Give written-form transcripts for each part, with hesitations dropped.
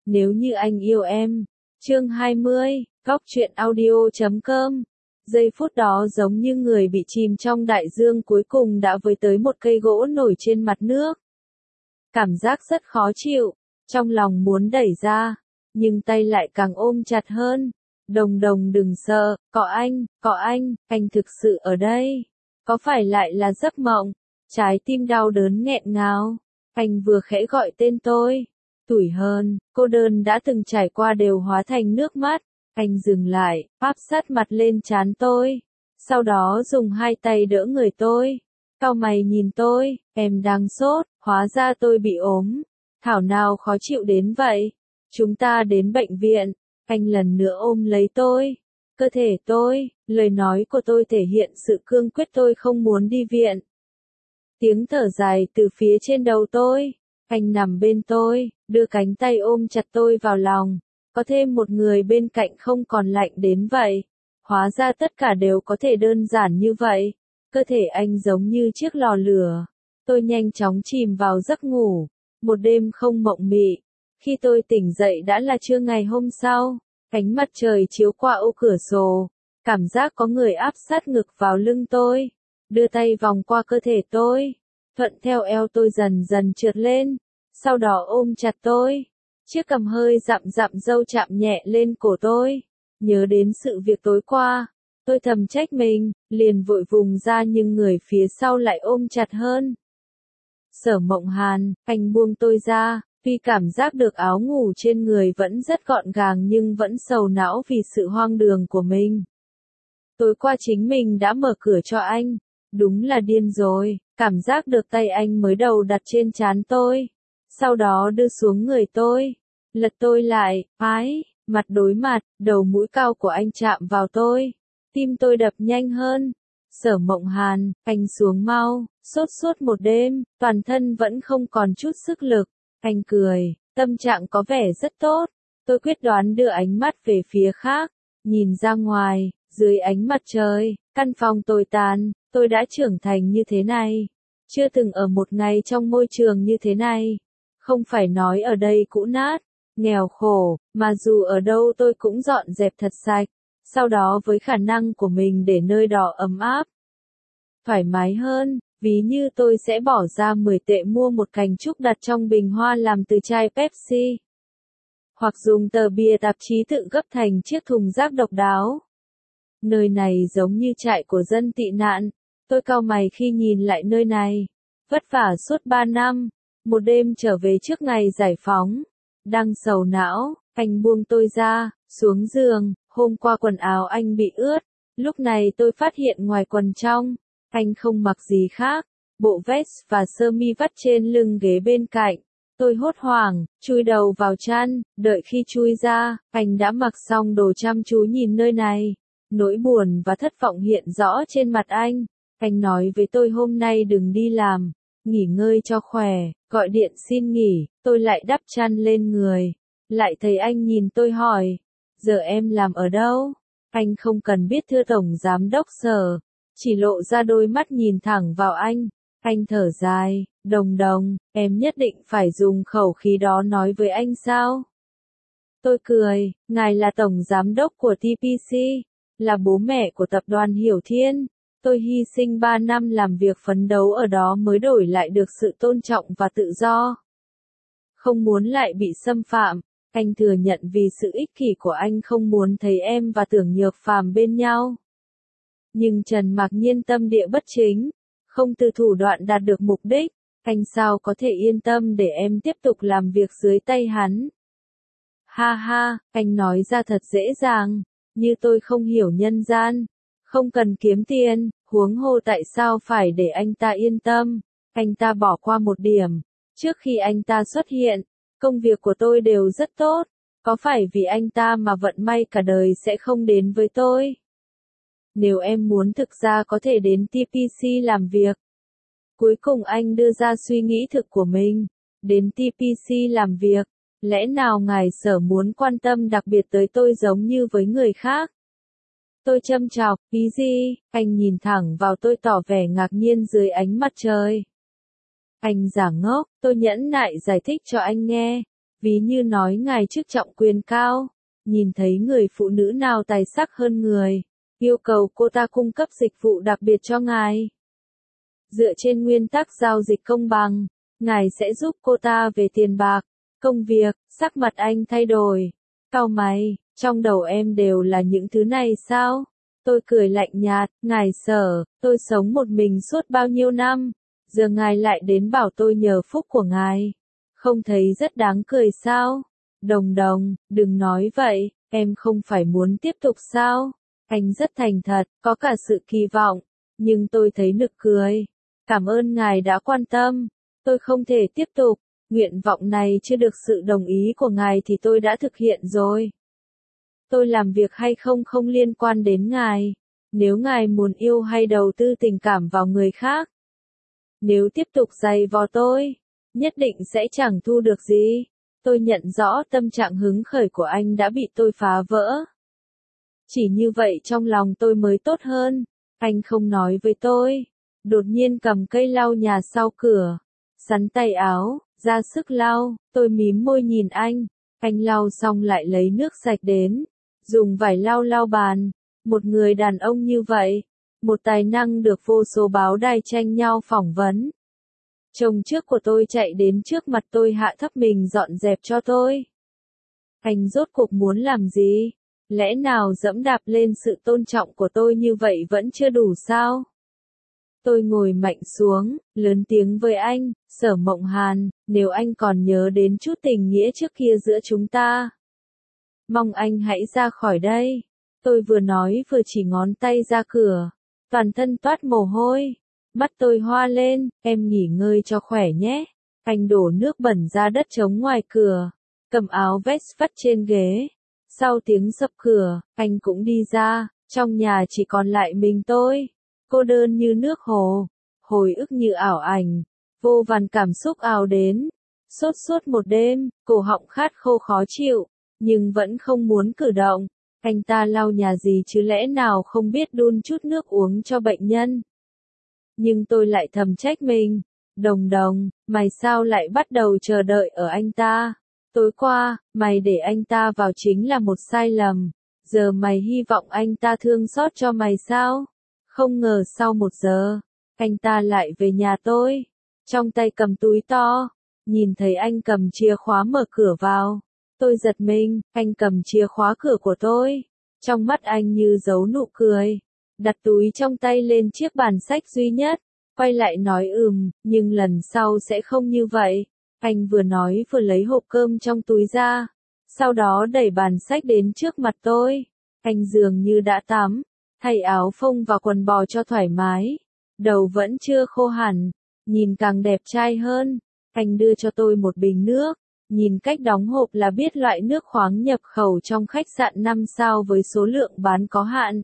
Nếu như anh yêu em. Chương 20, Góc truyện audio.com. Giây phút đó giống như người bị chìm trong đại dương cuối cùng đã với tới một cây gỗ nổi trên mặt nước. Cảm giác rất khó chịu, trong lòng muốn đẩy ra, nhưng tay lại càng ôm chặt hơn. Đồng đồng đừng sợ, có anh thực sự ở đây. Có phải lại là giấc mộng? Trái tim đau đớn nghẹn ngào. Anh vừa khẽ gọi tên tôi. Tủi hờn, cô đơn đã từng trải qua đều hóa thành nước mắt. Anh dừng lại, áp sát mặt lên trán tôi. Sau đó dùng hai tay đỡ người tôi. Cau mày nhìn tôi, em đang sốt, hóa ra tôi bị ốm. Thảo nào khó chịu đến vậy. Chúng ta đến bệnh viện. Anh lần nữa ôm lấy tôi. Cơ thể tôi, lời nói của tôi thể hiện sự cương quyết tôi không muốn đi viện. Tiếng thở dài từ phía trên đầu tôi. Anh nằm bên tôi, đưa cánh tay ôm chặt tôi vào lòng. Có thêm một người bên cạnh không còn lạnh đến vậy. Hóa ra tất cả đều có thể đơn giản như vậy. Cơ thể anh giống như chiếc lò lửa. Tôi nhanh chóng chìm vào giấc ngủ. Một đêm không mộng mị. Khi tôi tỉnh dậy đã là trưa ngày hôm sau. Ánh mặt trời chiếu qua ô cửa sổ. Cảm giác có người áp sát ngực vào lưng tôi. Đưa tay vòng qua cơ thể tôi. Thuận theo eo tôi dần dần trượt lên. Sau đó ôm chặt tôi. Chiếc cằm hơi dặm dặm râu chạm nhẹ lên cổ tôi. Nhớ đến sự việc tối qua. Tôi thầm trách mình, liền vội vùng ra nhưng người phía sau lại ôm chặt hơn. Sở Mộng Hàn, anh buông tôi ra, vì cảm giác được áo ngủ trên người vẫn rất gọn gàng nhưng vẫn sầu não vì sự hoang đường của mình. Tối qua chính mình đã mở cửa cho anh. Đúng là điên rồi, cảm giác được tay anh mới đầu đặt trên trán tôi. Sau đó đưa xuống người tôi. Lật tôi lại, mặt đối mặt, đầu mũi cao của anh chạm vào tôi. Tim tôi đập nhanh hơn. Sở Mộng Hàn, anh xuống mau, sốt suốt một đêm, toàn thân vẫn không còn chút sức lực. Anh cười, tâm trạng có vẻ rất tốt. Tôi quyết đoán đưa ánh mắt về phía khác, nhìn ra ngoài, dưới ánh mặt trời, căn phòng tồi tàn, tôi đã trưởng thành như thế này. Chưa từng ở một ngày trong môi trường như thế này. Không phải nói ở đây cũ nát, nghèo khổ, mà dù ở đâu tôi cũng dọn dẹp thật sạch. Sau đó với khả năng của mình để nơi đó ấm áp, thoải mái hơn, ví như tôi sẽ bỏ ra 10 tệ mua một cành trúc đặt trong bình hoa làm từ chai Pepsi. Hoặc dùng tờ bìa tạp chí tự gấp thành chiếc thùng rác độc đáo. Nơi này giống như trại của dân tị nạn. Tôi cau mày khi nhìn lại nơi này. Vất vả suốt 3 năm. Một đêm trở về trước ngày giải phóng. Đang sầu não, anh buông tôi ra, xuống giường. Hôm qua quần áo anh bị ướt. Lúc này tôi phát hiện ngoài quần trong, anh không mặc gì khác. Bộ vest và sơ mi vắt trên lưng ghế bên cạnh. Tôi hốt hoảng, chui đầu vào chăn, đợi khi chui ra, anh đã mặc xong đồ chăm chú nhìn nơi này. Nỗi buồn và thất vọng hiện rõ trên mặt anh. Anh nói với tôi hôm nay đừng đi làm, nghỉ ngơi cho khỏe, gọi điện xin nghỉ, tôi lại đắp chăn lên người. Lại thấy anh nhìn tôi hỏi, giờ em làm ở đâu? Anh không cần biết thưa Tổng Giám đốc Sở, chỉ lộ ra đôi mắt nhìn thẳng vào anh. Anh thở dài, Đồng Đồng, em nhất định phải dùng khẩu khí đó nói với anh sao? Tôi cười, ngài là Tổng Giám đốc của TPC, là bố mẹ của tập đoàn Hiểu Thiên. Tôi hy sinh 3 năm làm việc phấn đấu ở đó mới đổi lại được sự tôn trọng và tự do. Không muốn lại bị xâm phạm, anh thừa nhận vì sự ích kỷ của anh không muốn thấy em và Tưởng Nhược Phàm bên nhau. Nhưng Trần Mạc Nhiên tâm địa bất chính, không từ thủ đoạn đạt được mục đích, anh sao có thể yên tâm để em tiếp tục làm việc dưới tay hắn. Ha ha, anh nói ra thật dễ dàng, như tôi không hiểu nhân gian, không cần kiếm tiền, huống hồ tại sao phải để anh ta yên tâm. Anh ta bỏ qua một điểm, trước khi anh ta xuất hiện, công việc của tôi đều rất tốt, có phải vì anh ta mà vận may cả đời sẽ không đến với tôi? Nếu em muốn thực ra có thể đến TPC làm việc. Cuối cùng anh đưa ra suy nghĩ thực của mình, đến TPC làm việc, lẽ nào ngài Sở muốn quan tâm đặc biệt tới tôi giống như với người khác? Tôi châm chọc, ý gì? Anh nhìn thẳng vào tôi tỏ vẻ ngạc nhiên dưới ánh mặt trời. Anh giả ngốc, tôi nhẫn nại giải thích cho anh nghe. Ví như nói ngài chức trọng quyền cao, nhìn thấy người phụ nữ nào tài sắc hơn người, yêu cầu cô ta cung cấp dịch vụ đặc biệt cho ngài. Dựa trên nguyên tắc giao dịch công bằng, ngài sẽ giúp cô ta về tiền bạc, công việc. Sắc mặt anh thay đổi. Cau mày, trong đầu em đều là những thứ này sao? Tôi cười lạnh nhạt, ngài Sở, tôi sống một mình suốt bao nhiêu năm, giờ ngài lại đến bảo tôi nhờ phúc của ngài. Không thấy rất đáng cười sao? Đồng đồng, đừng nói vậy, em không phải muốn tiếp tục sao? Anh rất thành thật, có cả sự kỳ vọng, nhưng tôi thấy nực cười. Cảm ơn ngài đã quan tâm, tôi không thể tiếp tục, nguyện vọng này chưa được sự đồng ý của ngài thì tôi đã thực hiện rồi. Tôi làm việc hay không không liên quan đến ngài, nếu ngài muốn yêu hay đầu tư tình cảm vào người khác. Nếu tiếp tục giày vò tôi, nhất định sẽ chẳng thu được gì. Tôi nhận rõ tâm trạng hứng khởi của anh đã bị tôi phá vỡ. Chỉ như vậy trong lòng tôi mới tốt hơn. Anh không nói với tôi. Đột nhiên cầm cây lau nhà sau cửa, sắn tay áo, ra sức lau. Tôi mím môi nhìn anh. Anh lau xong lại lấy nước sạch đến, dùng vải lau lau bàn. Một người đàn ông như vậy, một tài năng được vô số báo đài tranh nhau phỏng vấn. Chồng trước của tôi chạy đến trước mặt tôi hạ thấp mình dọn dẹp cho tôi. Anh rốt cuộc muốn làm gì? Lẽ nào dẫm đạp lên sự tôn trọng của tôi như vậy vẫn chưa đủ sao? Tôi ngồi mạnh xuống, lớn tiếng với anh, Sở Mộng Hàn, nếu anh còn nhớ đến chút tình nghĩa trước kia giữa chúng ta, mong anh hãy ra khỏi đây. Tôi vừa nói vừa chỉ ngón tay ra cửa, toàn thân toát mồ hôi. Mắt tôi hoa lên, em nghỉ ngơi cho khỏe nhé. Anh đổ nước bẩn ra đất trống ngoài cửa, cầm áo vest vắt trên ghế. Sau tiếng sập cửa, anh cũng đi ra, trong nhà chỉ còn lại mình tôi. Cô đơn như nước hồ, hồi ức như ảo ảnh, vô vàn cảm xúc ào đến. Sốt suốt một đêm, cổ họng khát khô khó chịu, nhưng vẫn không muốn cử động. Anh ta lau nhà gì chứ lẽ nào không biết đun chút nước uống cho bệnh nhân. Nhưng tôi lại thầm trách mình. Đồng đồng, mày sao lại bắt đầu chờ đợi ở anh ta? Tối qua, mày để anh ta vào chính là một sai lầm. Giờ mày hy vọng anh ta thương xót cho mày sao? Không ngờ sau 1 giờ, anh ta lại về nhà tôi. Trong tay cầm túi to. Nhìn thấy anh cầm chìa khóa mở cửa vào. Tôi giật mình, anh cầm chìa khóa cửa của tôi. Trong mắt anh như giấu nụ cười. Đặt túi trong tay lên chiếc bàn sách duy nhất. Quay lại nói nhưng lần sau sẽ không như vậy. Anh vừa nói vừa lấy hộp cơm trong túi ra. Sau đó đẩy bàn sách đến trước mặt tôi. Anh dường như đã tắm, thay áo phông và quần bò cho thoải mái. Đầu vẫn chưa khô hẳn, nhìn càng đẹp trai hơn. Anh đưa cho tôi một bình nước. Nhìn cách đóng hộp là biết loại nước khoáng nhập khẩu trong khách sạn 5 sao với số lượng bán có hạn.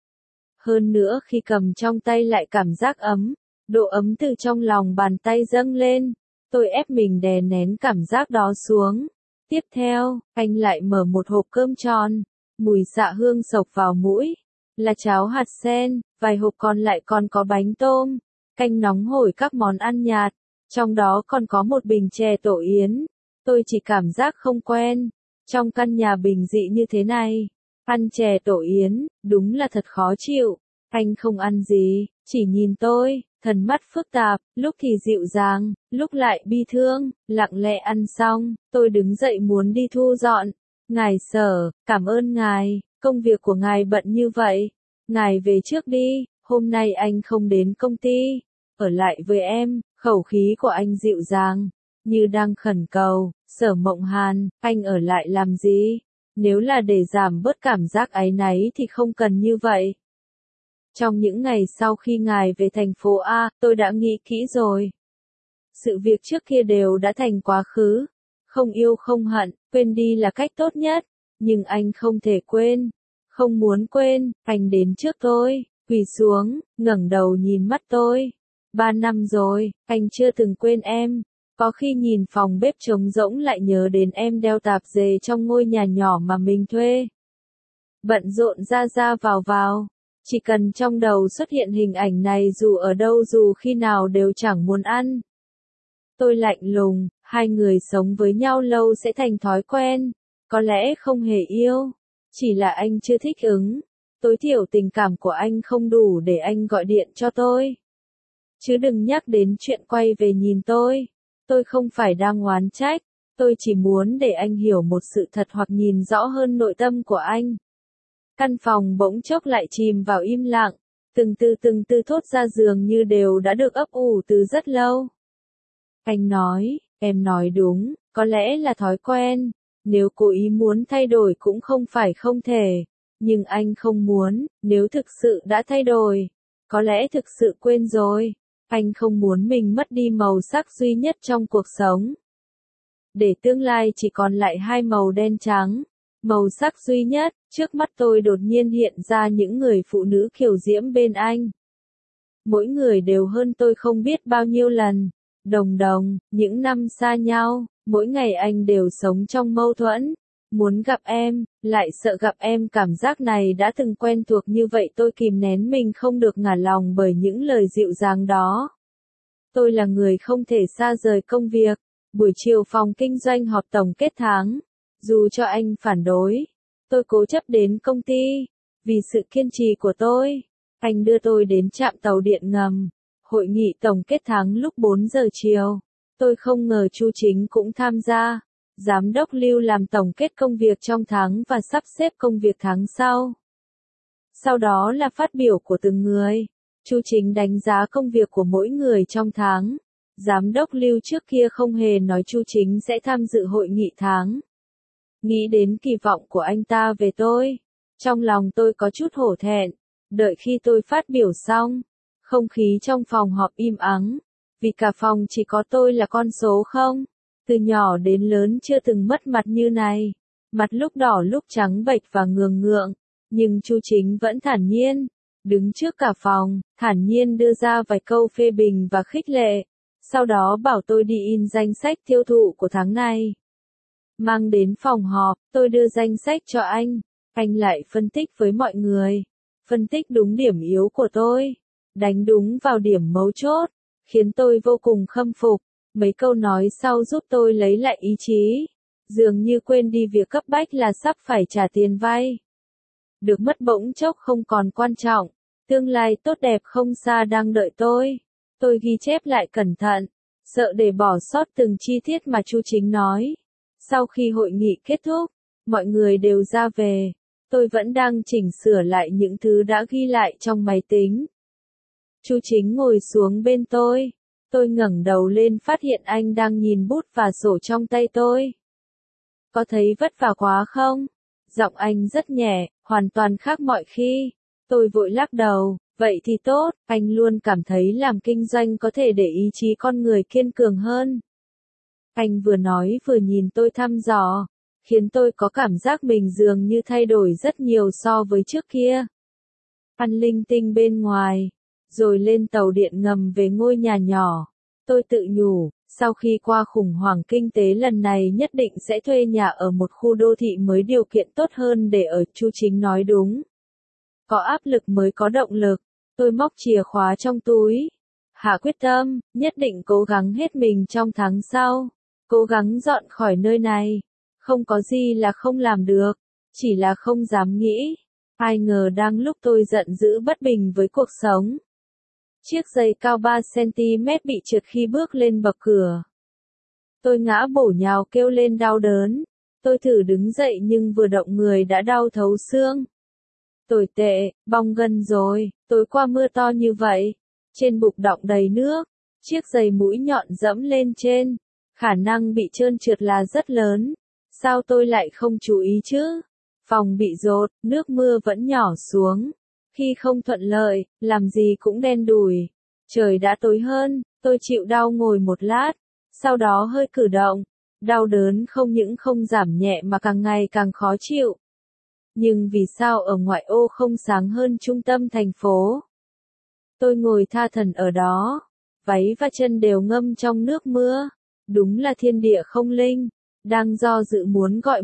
Hơn nữa khi cầm trong tay lại cảm giác ấm, độ ấm từ trong lòng bàn tay dâng lên. Tôi ép mình đè nén cảm giác đó xuống. Tiếp theo, anh lại mở một hộp cơm tròn, mùi xạ hương xộc vào mũi. Là cháo hạt sen, vài hộp còn lại còn có bánh tôm, canh nóng hổi các món ăn nhạt, trong đó còn có một bình chè tổ yến. Tôi chỉ cảm giác không quen. Trong căn nhà bình dị như thế này, ăn chè tổ yến, đúng là thật khó chịu. Anh không ăn gì, chỉ nhìn tôi, thần mắt phức tạp, lúc thì dịu dàng, lúc lại bi thương. Lặng lẽ ăn xong, tôi đứng dậy muốn đi thu dọn. Ngài Sở, cảm ơn ngài, công việc của ngài bận như vậy. Ngài về trước đi, hôm nay anh không đến công ty. Ở lại với em. Khẩu khí của anh dịu dàng, như đang khẩn cầu. Sở Mộng Hàn, anh ở lại làm gì? Nếu là để giảm bớt cảm giác áy náy thì không cần như vậy. Trong những ngày sau khi ngài về thành phố A, tôi đã nghĩ kỹ rồi. Sự việc trước kia đều đã thành quá khứ. Không yêu không hận, quên đi là cách tốt nhất. Nhưng anh không thể quên. Không muốn quên, anh đến trước tôi, quỳ xuống, ngẩng đầu nhìn mắt tôi. 3 năm rồi, anh chưa từng quên em. Có khi nhìn phòng bếp trống rỗng lại nhớ đến em đeo tạp dề trong ngôi nhà nhỏ mà mình thuê. Bận rộn ra ra vào vào. Chỉ cần trong đầu xuất hiện hình ảnh này dù ở đâu dù khi nào đều chẳng muốn ăn. Tôi lạnh lùng, Hai người sống với nhau lâu sẽ thành thói quen, có lẽ không hề yêu, chỉ là anh chưa thích ứng, tối thiểu tình cảm của anh không đủ để anh gọi điện cho tôi. Chứ đừng nhắc đến chuyện quay về nhìn tôi không phải đang oán trách, tôi chỉ muốn để anh hiểu một sự thật hoặc nhìn rõ hơn nội tâm của anh. Căn phòng bỗng chốc lại chìm vào im lặng, từng từ thốt ra dường như đều đã được ấp ủ từ rất lâu. Anh nói, em nói đúng, có lẽ là thói quen, nếu cố ý muốn thay đổi cũng không phải không thể, nhưng anh không muốn, nếu thực sự đã thay đổi, có lẽ thực sự quên rồi, anh không muốn mình mất đi màu sắc duy nhất trong cuộc sống. Để tương lai chỉ còn lại hai màu đen trắng, màu sắc duy nhất, trước mắt tôi đột nhiên hiện ra những người phụ nữ kiều diễm bên anh. Mỗi người đều hơn tôi không biết bao nhiêu lần. Đồng, những năm xa nhau, mỗi ngày anh đều sống trong mâu thuẫn. Muốn gặp em, lại sợ gặp em, cảm giác này đã từng quen thuộc như vậy, tôi kìm nén mình không được ngả lòng bởi những lời dịu dàng đó. Tôi là người không thể xa rời công việc. Buổi chiều phòng kinh doanh họp tổng kết tháng. Dù cho anh phản đối, tôi cố chấp đến công ty. Vì sự kiên trì của tôi, anh đưa tôi đến trạm tàu điện ngầm. Hội nghị tổng kết tháng lúc 4 giờ chiều. Tôi không ngờ Chu Chính cũng tham gia. Giám đốc Lưu làm tổng kết công việc trong tháng và sắp xếp công việc tháng sau. Sau đó là phát biểu của từng người. Chu Chính đánh giá công việc của mỗi người trong tháng. Giám đốc Lưu trước kia không hề nói Chu Chính sẽ tham dự hội nghị tháng. Nghĩ đến kỳ vọng của anh ta về tôi, trong lòng tôi có chút hổ thẹn. Đợi khi tôi phát biểu xong, không khí trong phòng họp im ắng, vì cả phòng chỉ có tôi là con số không. Từ nhỏ đến lớn chưa từng mất mặt như này, mặt lúc đỏ lúc trắng bệch và ngượng ngượng, nhưng Chu Chính vẫn thản nhiên, đứng trước cả phòng, thản nhiên đưa ra vài câu phê bình và khích lệ, sau đó bảo tôi đi in danh sách tiêu thụ của tháng này. Mang đến phòng họp, tôi đưa danh sách cho anh lại phân tích với mọi người, phân tích đúng điểm yếu của tôi, đánh đúng vào điểm mấu chốt, khiến tôi vô cùng khâm phục. Mấy câu nói sau giúp tôi lấy lại ý chí, dường như quên đi việc cấp bách là sắp phải trả tiền vay. Được mất bỗng chốc không còn quan trọng, tương lai tốt đẹp không xa đang đợi tôi. Tôi ghi chép lại cẩn thận, sợ để bỏ sót từng chi tiết mà Chu Chính nói. Sau khi hội nghị kết thúc, mọi người đều ra về, tôi vẫn đang chỉnh sửa lại những thứ đã ghi lại trong máy tính. Chu Chính ngồi xuống bên tôi ngẩng đầu lên phát hiện anh đang nhìn bút và sổ trong tay tôi. Có thấy vất vả quá không? Giọng anh rất nhẹ, hoàn toàn khác mọi khi. Tôi vội lắc đầu, vậy thì tốt, anh luôn cảm thấy làm kinh doanh có thể để ý chí con người kiên cường hơn. Anh vừa nói vừa nhìn tôi thăm dò, khiến tôi có cảm giác mình dường như thay đổi rất nhiều so với trước kia. Ăn linh tinh bên ngoài, rồi lên tàu điện ngầm về ngôi nhà nhỏ. Tôi tự nhủ, sau khi qua khủng hoảng kinh tế lần này nhất định sẽ thuê nhà ở một khu đô thị mới điều kiện tốt hơn để ở. Chu Chính nói đúng. Có áp lực mới có động lực. Tôi móc chìa khóa trong túi. Hạ quyết tâm, nhất định cố gắng hết mình trong tháng sau. Cố gắng dọn khỏi nơi này. Không có gì là không làm được. Chỉ là không dám nghĩ. Ai ngờ đang lúc tôi giận dữ bất bình với cuộc sống. Chiếc giày cao 3cm bị trượt khi bước lên bậc cửa. Tôi ngã bổ nhào kêu lên đau đớn. Tôi thử đứng dậy nhưng vừa động người đã đau thấu xương. Tồi tệ, bong gân rồi, tối qua mưa to như vậy. Trên bục đọng đầy nước. Chiếc giày mũi nhọn dẫm lên trên. Khả năng bị trơn trượt là rất lớn. Sao tôi lại không chú ý chứ? Phòng bị dột, nước mưa vẫn nhỏ xuống. Khi không thuận lợi, làm gì cũng đen đủi. Trời đã tối hơn, tôi chịu đau ngồi một lát, sau đó hơi cử động. Đau đớn không những không giảm nhẹ mà càng ngày càng khó chịu. Nhưng vì sao ở ngoại ô không sáng hơn trung tâm thành phố? Tôi ngồi tha thần ở đó, váy và chân đều ngâm trong nước mưa. Đúng là thiên địa không linh, đang do dự muốn gọi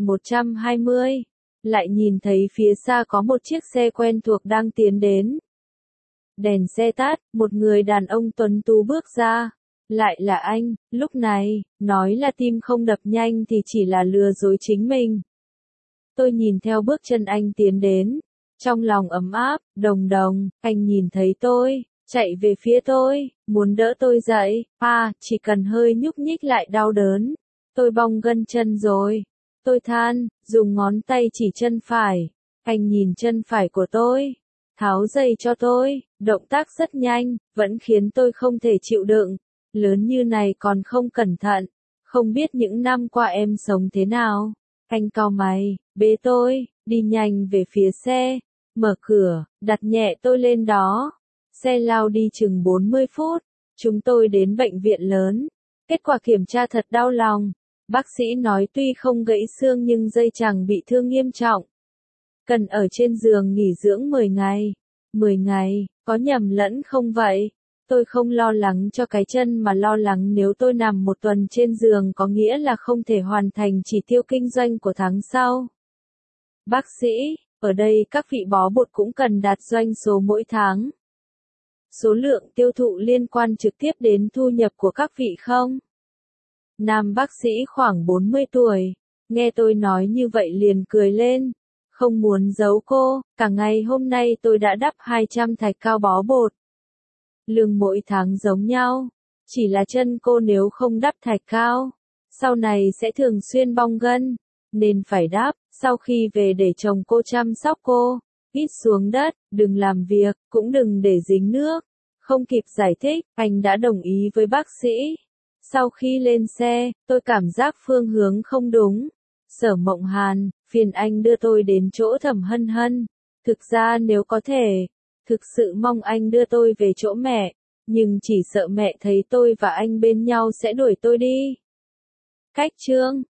120. Lại nhìn thấy phía xa có một chiếc xe quen thuộc đang tiến đến. Đèn xe tắt, một người đàn ông tuấn tú bước ra. Lại là anh, lúc này, nói là tim không đập nhanh thì chỉ là lừa dối chính mình. Tôi nhìn theo bước chân anh tiến đến, trong lòng ấm áp, Đồng Đồng, anh nhìn thấy tôi, chạy về phía tôi, muốn đỡ tôi dậy, chỉ cần hơi nhúc nhích lại đau đớn. Tôi bong gân chân rồi. Tôi than, dùng ngón tay chỉ chân phải. Anh nhìn chân phải của tôi, tháo giày cho tôi, động tác rất nhanh, vẫn khiến tôi không thể chịu đựng. Lớn như này còn không cẩn thận, không biết những năm qua em sống thế nào. Anh cau mày, bế tôi, đi nhanh về phía xe, mở cửa, đặt nhẹ tôi lên đó. Xe lao đi chừng 40 phút, chúng tôi đến bệnh viện lớn. Kết quả kiểm tra thật đau lòng. Bác sĩ nói tuy không gãy xương nhưng dây chằng bị thương nghiêm trọng. Cần ở trên giường nghỉ dưỡng 10 ngày. 10 ngày, có nhầm lẫn không vậy? Tôi không lo lắng cho cái chân mà lo lắng nếu tôi nằm một tuần trên giường có nghĩa là không thể hoàn thành chỉ tiêu kinh doanh của tháng sau. Bác sĩ, ở đây các vị bó bột cũng cần đạt doanh số mỗi tháng. Số lượng tiêu thụ liên quan trực tiếp đến thu nhập của các vị không? Nam bác sĩ khoảng 40 tuổi, nghe tôi nói như vậy liền cười lên. Không muốn giấu cô, cả ngày hôm nay tôi đã đắp 200 thạch cao bó bột. Lương mỗi tháng giống nhau, chỉ là chân cô nếu không đắp thạch cao, sau này sẽ thường xuyên bong gân, nên phải đắp, sau khi về để chồng cô chăm sóc cô, ít xuống đất, đừng làm việc, cũng đừng để dính nước. Không kịp giải thích, anh đã đồng ý với bác sĩ. Sau khi lên xe, tôi cảm giác phương hướng không đúng. Sở Mộng Hàn, phiền anh đưa tôi đến chỗ Thẩm Hân Hân. Thực ra nếu có thể, thực sự mong anh đưa tôi về chỗ mẹ, nhưng chỉ sợ mẹ thấy tôi và anh bên nhau sẽ đuổi tôi đi. Cách chương